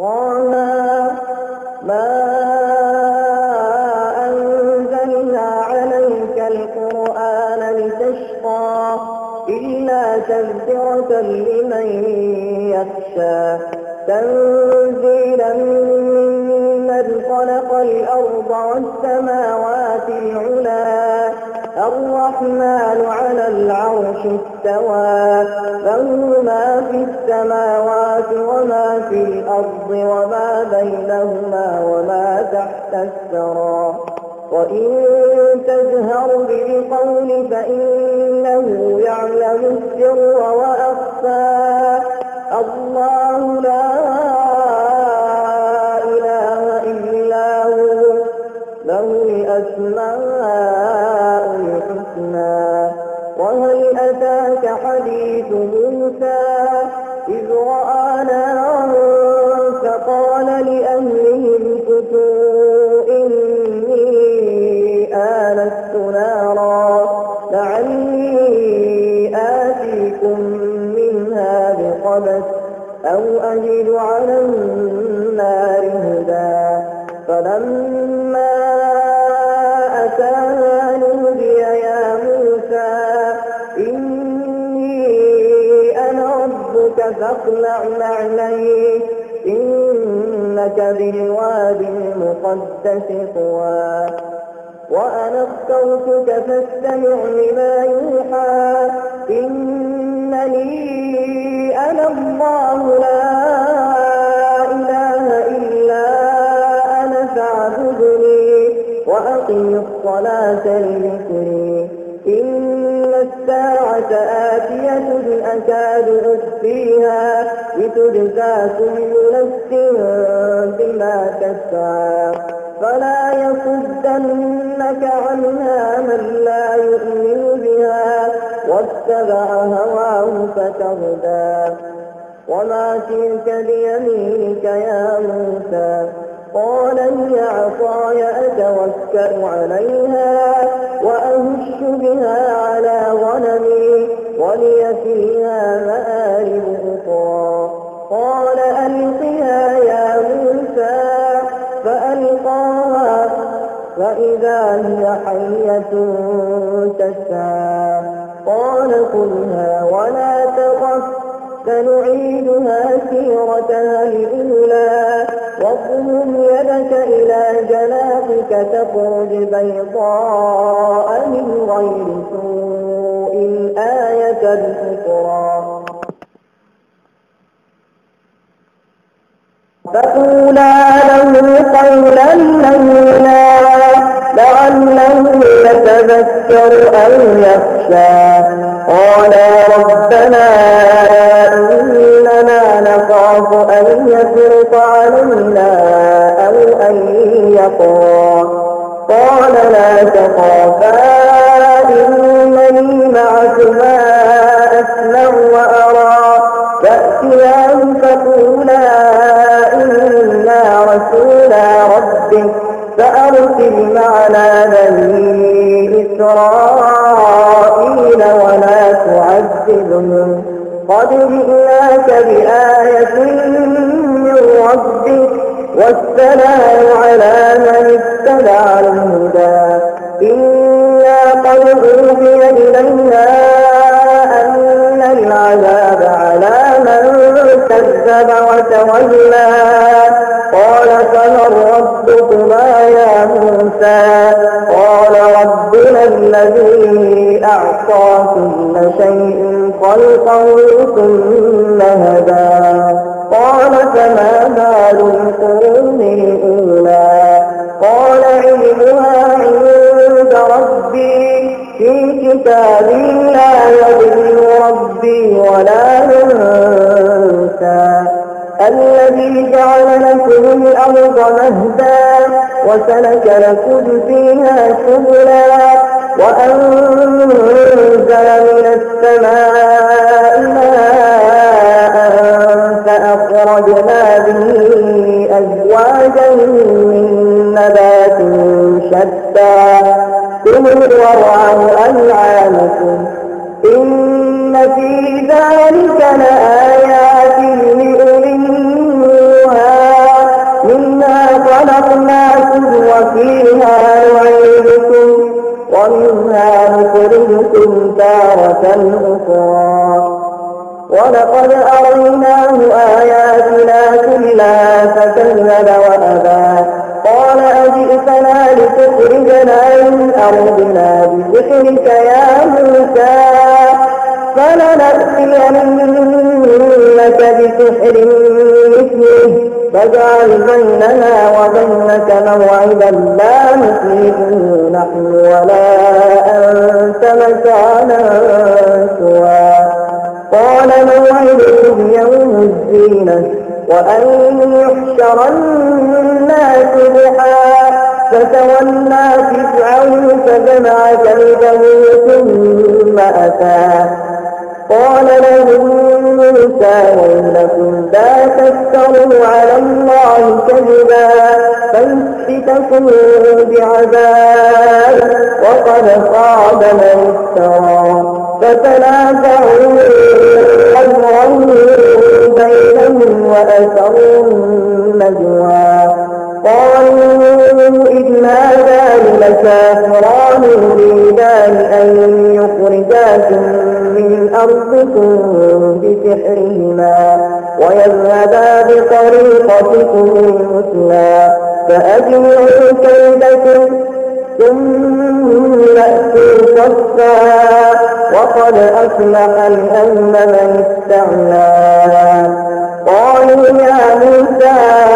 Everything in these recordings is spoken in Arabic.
طه ما أنزلنا عليك القرآن لتشقى إلا تذكرة لمن يخشى تنزيلا ممن خلق الأرض والسماوات العلى الرحمن على العرش استوى له ما في السماوات وما في الأرض وما بينهما وما تحت الثرى وإن تجهر بالقول فإنه يعلم السر وأخفى الله لا إله إلا هو له الأسماء الحسنى وهل أتاك حديث موسى إذ رأى نارا فقال لأهلهم كثوا إني آنست نارا لعلي آتيكم منها بقبس أو أجد على النار هدى فلما أتاها نودي يا موسى إني أنا ربك فاخلع نعليك إنك بالوادي المقدس طوى وأنا اخترتك فاستمع لما يوحى إنني أنا الله لا إله إلا أنا فاعبدني وأقم الصلاة لذكري إن الساعة آتية أكاد أخفيها لتجزى كل نفس بما تسعى فلا يصدنك عنها من لا يؤمن بها واتبع هواه فتردى وما تلك بيمينك يا موسى قال هي عصاي أتوكأ عليها وأهش بها على غنمي ولي فيها مآرب أخرى قال ألقها يا موسى فألقاها فإذا هي حية تسعى قال خذها ولا تخف سنعيدها سيرتها الأولى واضم يدك إلى جناحك تخرج بيضاء من غير سوء آية أخرى فقولا له قولا لينا لعله يتذكر أو يخشى قالا ربنا إننا نخاف أن يفرط علينا أو أن يطغى قال لا تخافا إنني معكما أسمع وأرى فأتياه فقولا إنا رسولا ربك فأرسل معنا بني إسرائيل ولا تعذبهم قد جئناك بآية من ربك والسلام على من اتبع الهدى إنا قد أوحي إلينا أن العذاب على من كذب وتولى قال فمن ربكما يا موسى قال ربنا الذي أعطى كل شيء خلقه ثم هدى قال فما بال القرون الأولى قال علمها عند ربي في كتاب لا يضل ربي ولا ينسى الذي جعل لكم الأرض مهدا وسلك لكم فيها سبلا وأنزل من السماء ماء فأخرجنا به أزواجا من نبات شتى كلوا وارعوا أنعامكم إن في ذلك لآيات لأولي النهى خلقناكم وفيها نعيدكم ومنها نخرجكم تارة أخرى ولقد أريناه آياتنا كلها فكذب وأبى قال أجئتنا لتخرجنا من أرضنا بسحرك يا موسى فلنأتينك بسحر مثله فاجعل بيننا وبينك موعدا لا نخلفه نحن ولا أنت مكانا سوى قال موعدكم يوم الزينة وأن يحشر الناس ضحى فتولى فرعون فجمع كيده ثم أتى قال لهم موسى ويلكم لا تفتروا على الله كذبا فيسحتكم بعذاب وقد خاب من افترى فتنازعوا أمرهم بينهم وأسروا النجوى قالوا إن هذان لساحران يريدان أن يخرجاكم من أرضكم بسحرهما ويذهبا بطريقتكم المثلى فأجمعوا كيدكم ثم أتوا صفا وقد أفلح الأمن من استعلى قالوا يا موسى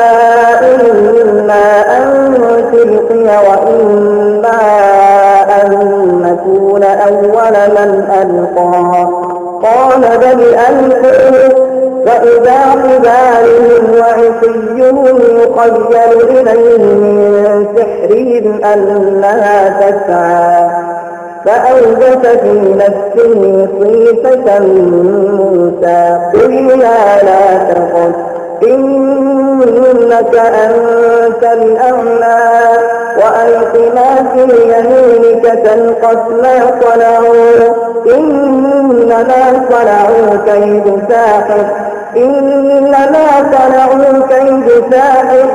إما أن تلقي وإما أن نكون أول من ألقى قال بل ألقوا فإذا حبالهم وعصيهم يخيل إليه من سحرهم أنها تسعى فأوجس في نفسه خيفة موسى قلنا لا تخف إنك أنت الأعلى وألق ما في يمينك تلقف ما صنعوا إنما صنعوا كيد ساحر إنما صنعوا كيد ساحر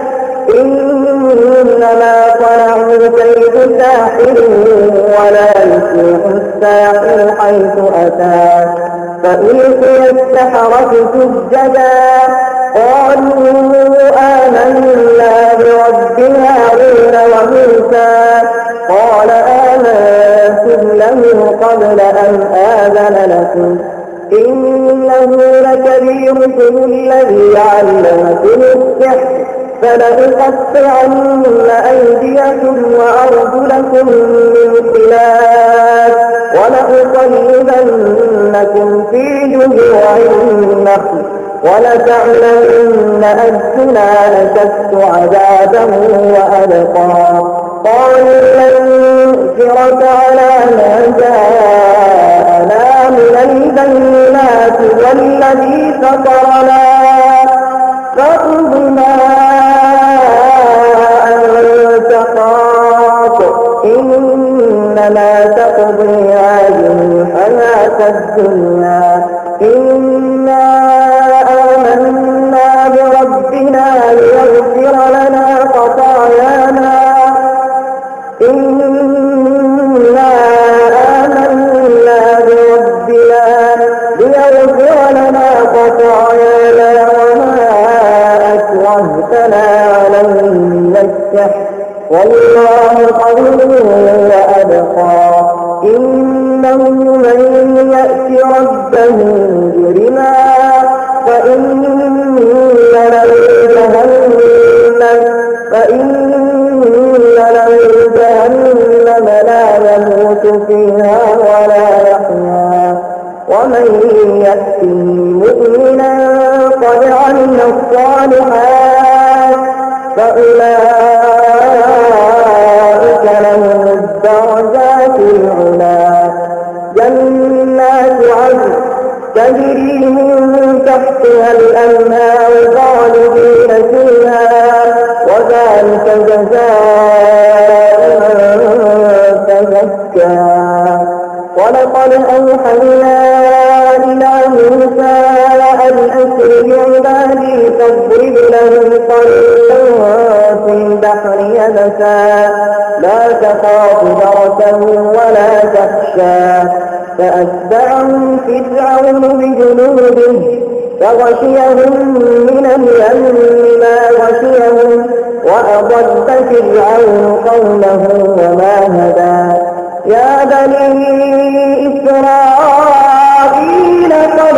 ولا يفلح الساحر حيث أتى فألقي السحرة سجدا قالوا آمنا برب هارون وموسى قال آمنتم له قبل أن آذن لكم إنه لكبيركم الذي علمكم السحر فلأقطعن أيديكم وأرجلكم من خلاف ولأصلبنكم في جذوع النخل ولتعلمن أينا أشد عذابا وأبقى قالوا لن نؤثرك على ما جاءنا من البينات والذي فطرنا فاقض ما أنت قاض إنما تقضي هذه الحياة الدنيا إنا آمنا بربنا ليغفر لنا خطايانا وما أكرهتنا عليه من السحر والله خير وأبقى إنه من يأت ربه مجرما فإن له جهنم لا يموت فيها ولا يحيا ومن يأته مؤمنا قد عمل الصالحات فأولئك لهم الدرجات العلى جنات عدن تجري من تحتها الأنهار خالدين فيها وذلك جزاء من تزكى ولقد أوحينا إلى موسى أن أسر بعبادي فاضرب لهم طريقا وفي البحر يبسا لا تخاف دركا ولا تخشى فأتبعهم فرعون بجنوده فغشيهم من اليم ما غشيهم وأضل فرعون قومه وما هدى يا بني إسرائيل قد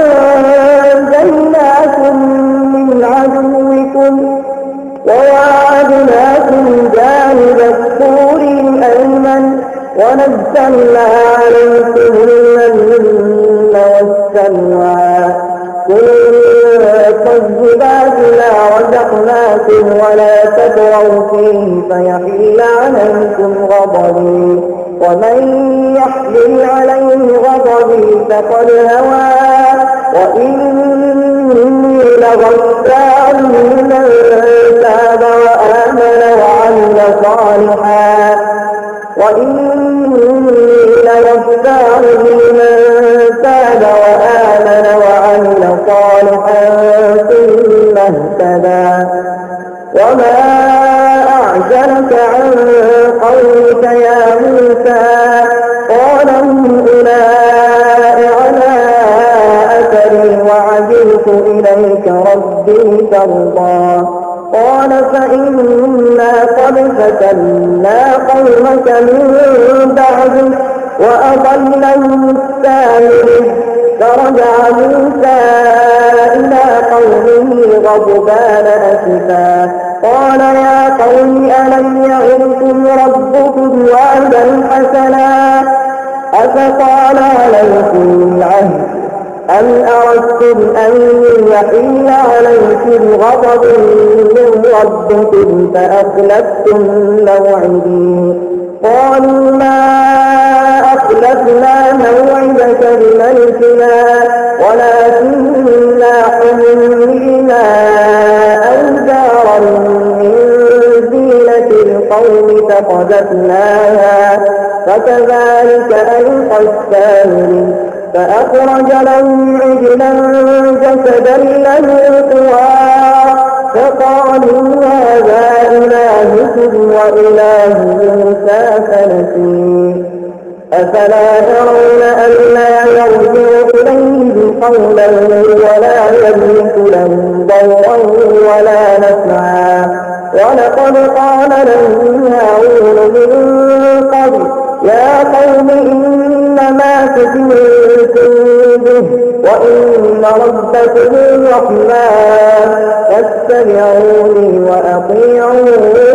أنجيناكم من عدوكم وواعدناكم جانب الطور الأيمن ونزلنا عليكم المن والسلوى كلوا من طيبات ما رزقناكم ولا تطغوا فيه فيحل عليكم غضبي ومن يحلل عليه غضبي فقد هوى وإني لغفار لمن تاب وآمن وعمل صالحا ثم اهتدى وما أعجلك عن قولك يا موسى قال هم أولئك على أثري وعجلت إليك ربي ترضى قال فإنا قد فتنا قومك من بعدك وأضلهم السامري فرجع موسى إلى قومه غضبان أسفا قال يا قوم ألم يعظكم ربكم وعدا حسنا أفطال عليكم العهد أم أردتم أن يحل عليكم غضب من ربكم فأخلفتم موعدي قالوا ما أخلفنا موعدك بملكنا ولكننا حملنا أوزارا من زينة القوم فقذفناها فكذلك ألقى السامري فأخرج لهم عجلا جسدا له خوار فقالوا هذا إلهكم وإله موسى فنسي أفلا يرون ألا يرجع إليهم قولا ولا يملك لهم ضرا ولا نفعا ولقد قال لهم هارون من قبل يا قوم إنما فتنتم به وإن ربكم الرحمن فاتبعوني وأطيعوا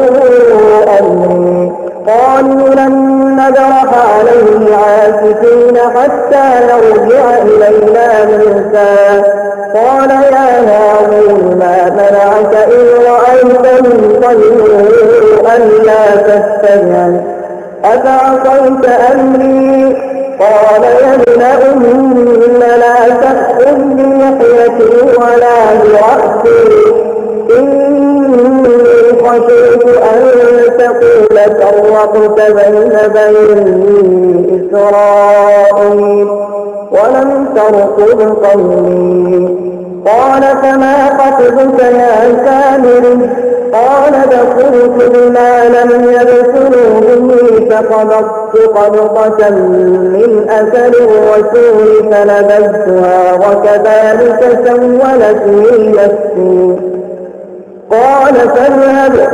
أمري قالوا لن نبرح عليه عاكفين حتى يرجع إلينا موسى قال يا هارون ما منعك إذ رأيتني ضل ألا تتبعني أفعصيت أمري قال يا ابن أم لا تأخذ بلحيتي ولا برأسي إني خشيت أن تقول فرقت بين بني إسرائيل ولم ترقب قولي قال فما خطبك يا سامري قال بصرت بما لم يبصروا به فقبضت قبضة من أثر الرسول فنبذتها وكذلك سولت لي نفسي قال فاذهب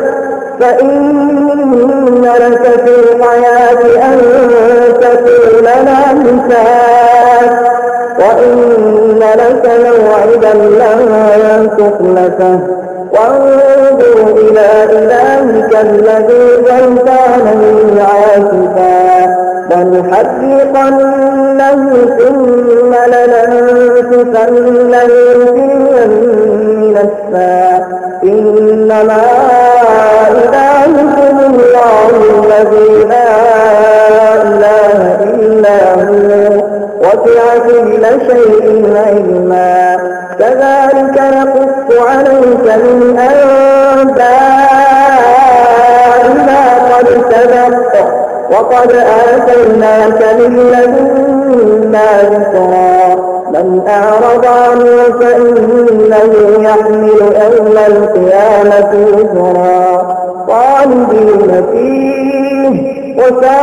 فإن لك في الحياة أن تقول لا مساس وإن لك موعدا لن تخلفه وانظر إلى إلهك الذي ظلت عليه عاكفا لنحرقنه ثم لننسفنه في اليم نسفا إنما إلهكم الله الذي لا إله إلا هو وسع كل شيء علما كذلك نقص عليك من أنباء ما قد سبق وقد آتيناك من لدنا ذكرا من ومن أعرض عنه فإنه يحمل يوم القيامة وزرا خالدين فيه وساء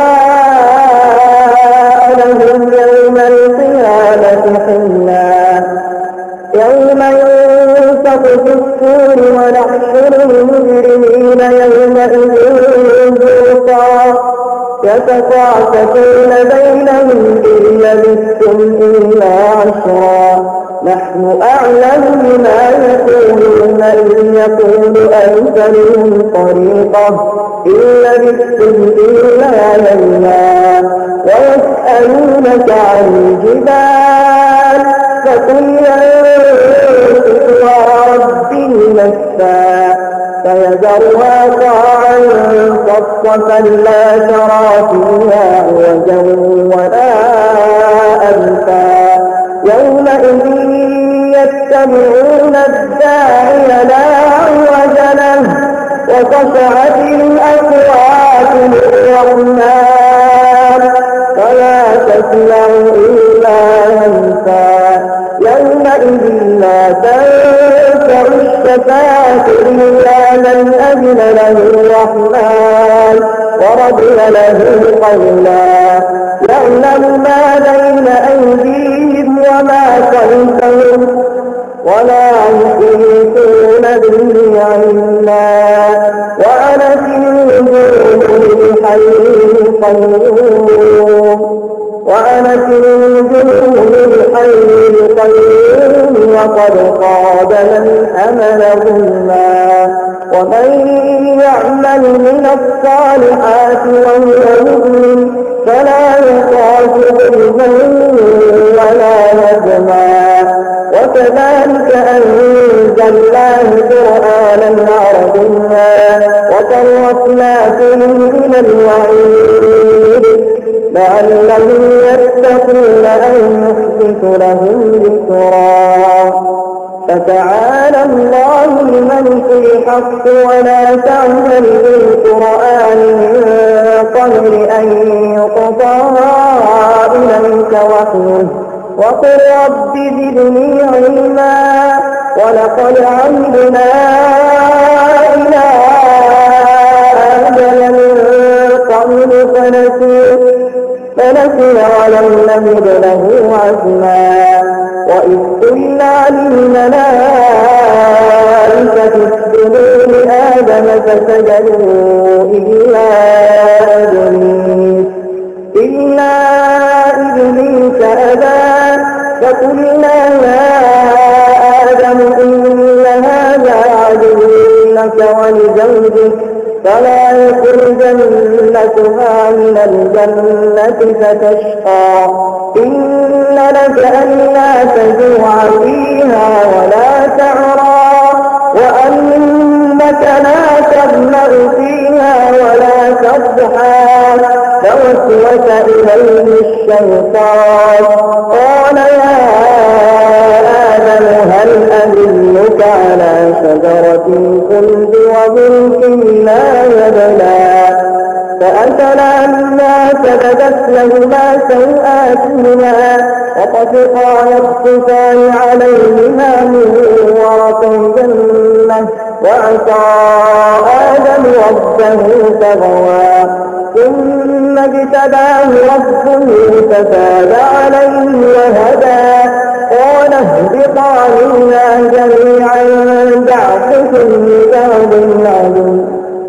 لهم يوم القيامة حملا. يوم ينفخ في الصور ونحشر المجرمين يومئذ زرقا يتخافتون بينهم إن لبثتم إلا عشرا نحن أعلم بما يقولون إن يقول أمثلهم طريقة إن لبثتم إلا يوما ويسألونك عن الجبال فقل ينسفها ربي نسفا فيذرها قاعا صفصفا لا ترى فيها عوجا ولا أمتا يومئذ يتبعون الداعي لا عوج له وخشعت الأصوات للرحمن فلا تسمع إلا همسا يومئذ لا تنفع الشفاعة إلا من أذن له الرحمن ورضي له قولا يعلم ما بين أيديهم وما خلفهم ولا يحيطون به علما وعنت الوجوه للحي القيوم وقد خاب من حمل ظلما ومن يعمل من الصالحات وهو مؤمن فلا يخاف ظلما ولا هضما وكذلك أنزلناه قرآنا عربيا وصرفنا فيه من الوعيد لعلهم يتقون أو يحدث لهم ذكرا فتعالى الله الملك الحق ولا تعمل بالقرآن من قبل أن يقضى إليك وحيه وقل رب زدني علما ولقد عهدنا إلى آدم من قبل فنسي ولم نجد له عزما وإذ قلنا للملائكة اسجدوا لآدم فسجدوا إلا إبليس أبى فقلنا يا آدم إن هذا عدو لك ولزوجك فلا يخرجنكما من الجنة فتشقى إن لك ألا تجوع فيها ولا تعرى وأنك لا تظمأ فيها ولا تضحى فوسوس إليه الشيطان قال يا آدم هل أدلك على شجرة الخلد وملك لا يبلى فأكلا مما سبدت لهما سوآتهما وطفقا يخصفان عليهما من ورق الجنة وعصى آدم ربه فغوى ثم اجتباه ربه فتاب عليه وهدى قال اهبطا منا جميعا بعضكم لبعض عدو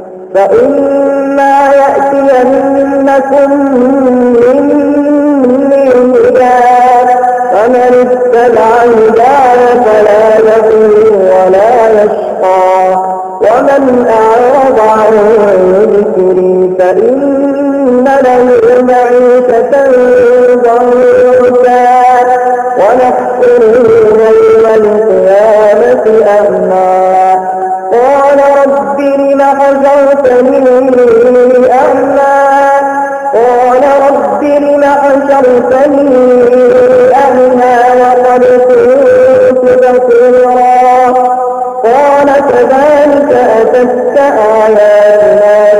فإما يأتينكم مني هدى فمن اتبع هداي فلا يضل ولا يشقى ومن أعرض عن ذكري فإن له معيشة ضنكا ونحشره يوم القيامة أعمى قال رب لم حشرتني أعمى وقد كنت بصيرا قال كذلك أتتك آياتنا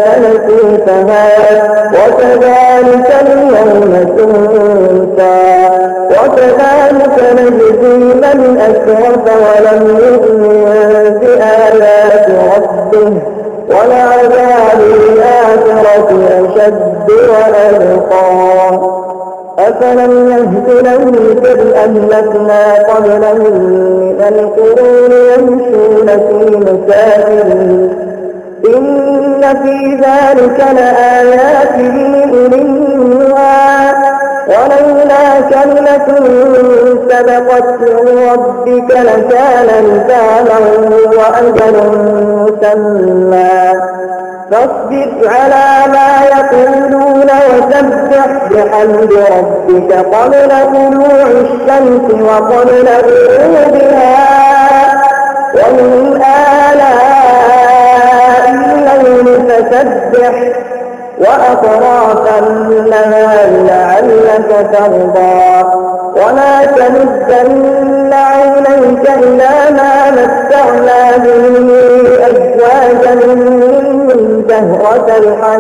فنسيتها وكذلك اليوم تنسى وكذلك نجزي من أسرف ولم يؤمن بآيات ربه ولعذاب الآخرة أشد وأبقى. أفلم يهد لهم كم أهلكنا قبلهم من القرون يمشون في مساكنهم إن في ذلك لآيات لأولي النهى ولولا كلمة سبقت من ربك لكان لزاما وأجل مسمى فاصبر على ما يقولون وسبح بحمد ربك قبل طلوع الشمس وقبل غروبها ومن آلاء الليل فسبح وأطراف النهار لعلك ترضى ولا تمدن عينيك إلى ما متعنا به أزواجا منهم زهرة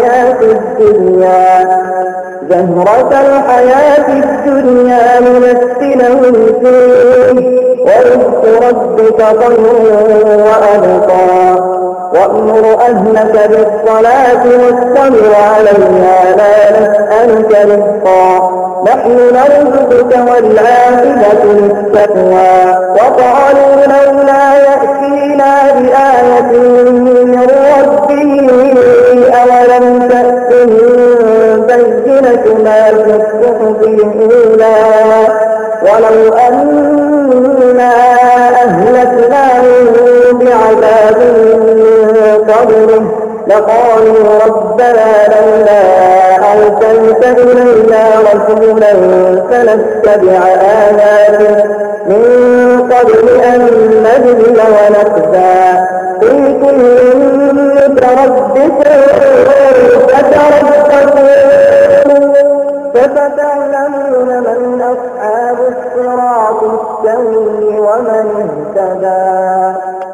الحياة الدنيا لنفتنهم فيه ورزق ربك خير وأبقى وأمر أهلك بالصلاة واصطبر عليها لا نسألك رزقا نحن نرزقك والعاقبة للتقوى وقالوا لولا يأتينا بآية من ربه أولم تأتهم بينة ما في الصحف الأولى ولو أنا أهلكناهم بعذاب قبله لقالوا ربنا لولا أرسلت إلينا رسولا فنتبع آياتك من قبل أن نذل ونخزى إن كل متربص فستعلمون من أصحاب الصراط السوي ومن اهتدى.